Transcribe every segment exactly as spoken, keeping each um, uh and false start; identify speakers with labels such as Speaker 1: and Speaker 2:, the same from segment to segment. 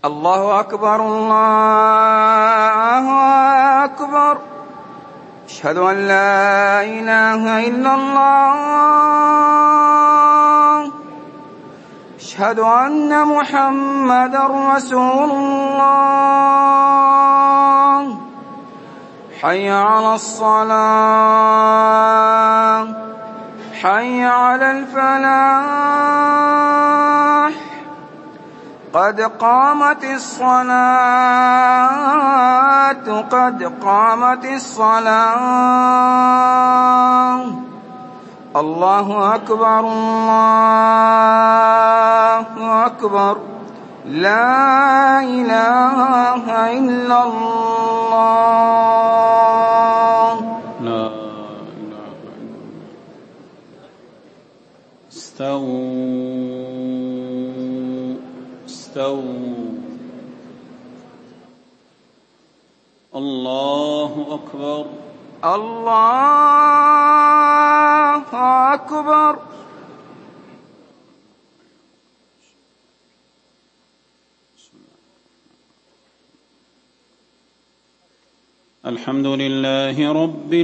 Speaker 1: الله أكبر الله أكبر. أشهد أن لا إله إلا الله. أشهد أن محمدا رسول الله. حي على الصلاة حي على الفلاح. قد قامت الصلاة قد قامت الصلاة. الله أكبر الله أكبر. لا إله إلا الله.
Speaker 2: لا إله إلا الله. استووا استووا. الله أكبر
Speaker 1: الله أكبر.
Speaker 2: الحمد لله رب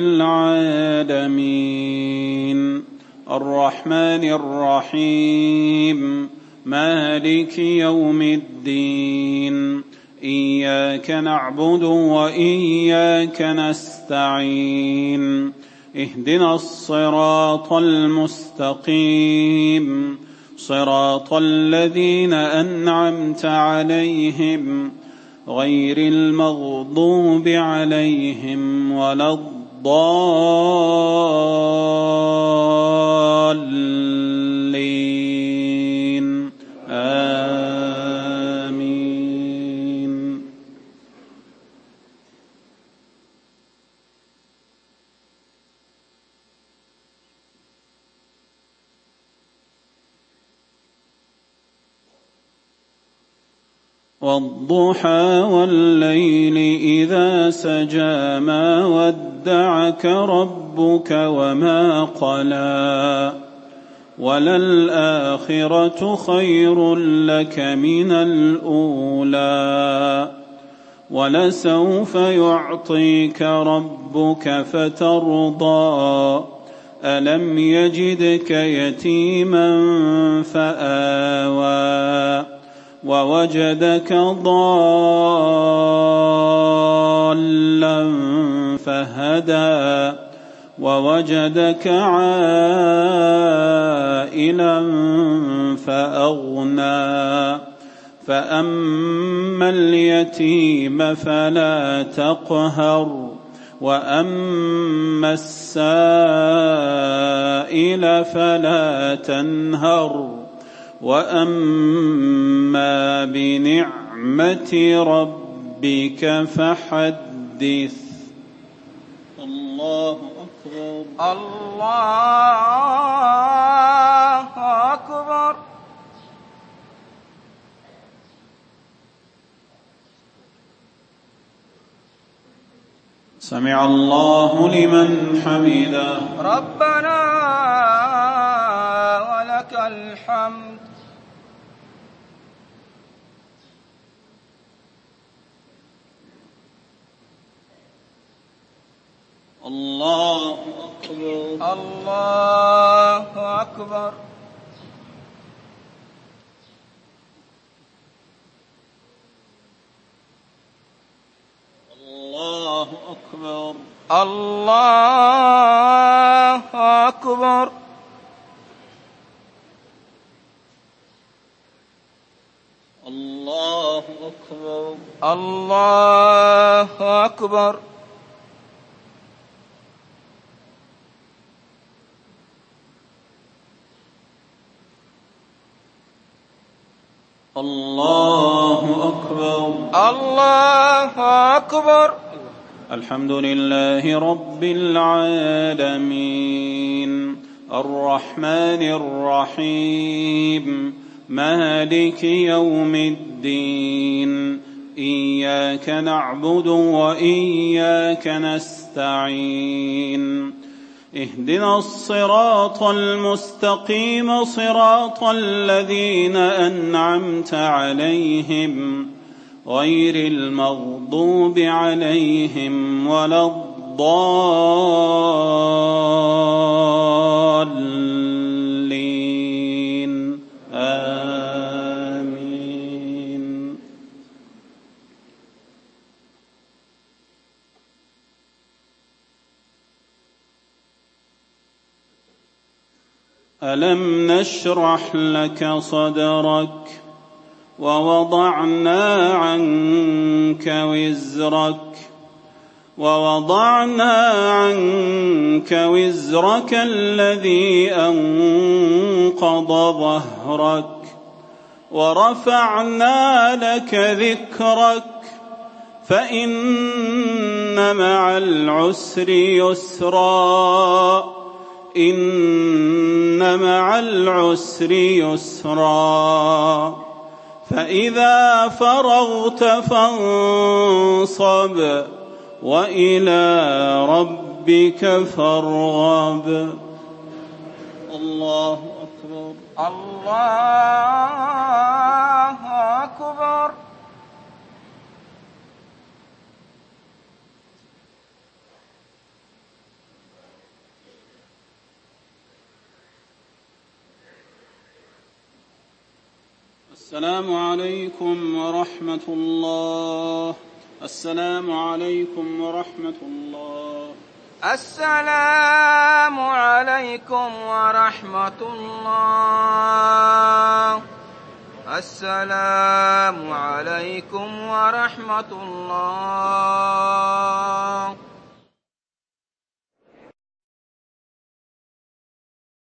Speaker 2: العالمين الرحمن الرحيم مالك يوم الدين. إياك نعبد وإياك نستعين. اهدنا الصراط المستقيم صراط الذين أنعمت عليهم غير المغضوب عليهم ولا الضالين. آمين. والضحى والليل إذا سجى ما ودعك ربك وما قلى وللآخرة خير لك من الأولى ولسوف يعطيك ربك فترضى. ألم يجدك يتيما فآوى ووجدك ضالا فهدى ووجدك عائلا فأغنى. فأما اليتيم فلا تقهر وأما السائل فلا تنهر وأما بنعمة ربك فحدث. الله أكبر
Speaker 1: الله أكبر.
Speaker 2: سمع الله لمن حمده.
Speaker 1: ربنا ولك الحمد.
Speaker 2: الله أكبر
Speaker 1: الله أكبر.
Speaker 2: الله أكبر
Speaker 1: الله أكبر.
Speaker 2: الله أكبر
Speaker 1: الله أكبر.
Speaker 2: الله أكبر
Speaker 1: الله أكبر.
Speaker 2: الحمد لله رب العالمين الرحمن الرحيم مالك يوم الدين. إياك نعبد وإياك نستعين. اهدنا الصراط المستقيم صراط الذين أنعمت عليهم غير المغضوب عليهم ولا الضالين آمين. ألم نشرح لك صدرك ووضعنا عنك وزرك ووضعنا عنك وزرك الذي أنقض ظهرك ورفعنا لك ذكرك فإن مع العسر يسرا إن مع العسر يسرا فإذا فرغت فانصب وإلى ربك فارغب. الله أكبر.
Speaker 1: الله أكبر.
Speaker 2: السلام عليكم ورحمة الله. السلام عليكم ورحمة الله.
Speaker 1: السلام عليكم ورحمة الله. السلام عليكم ورحمة الله.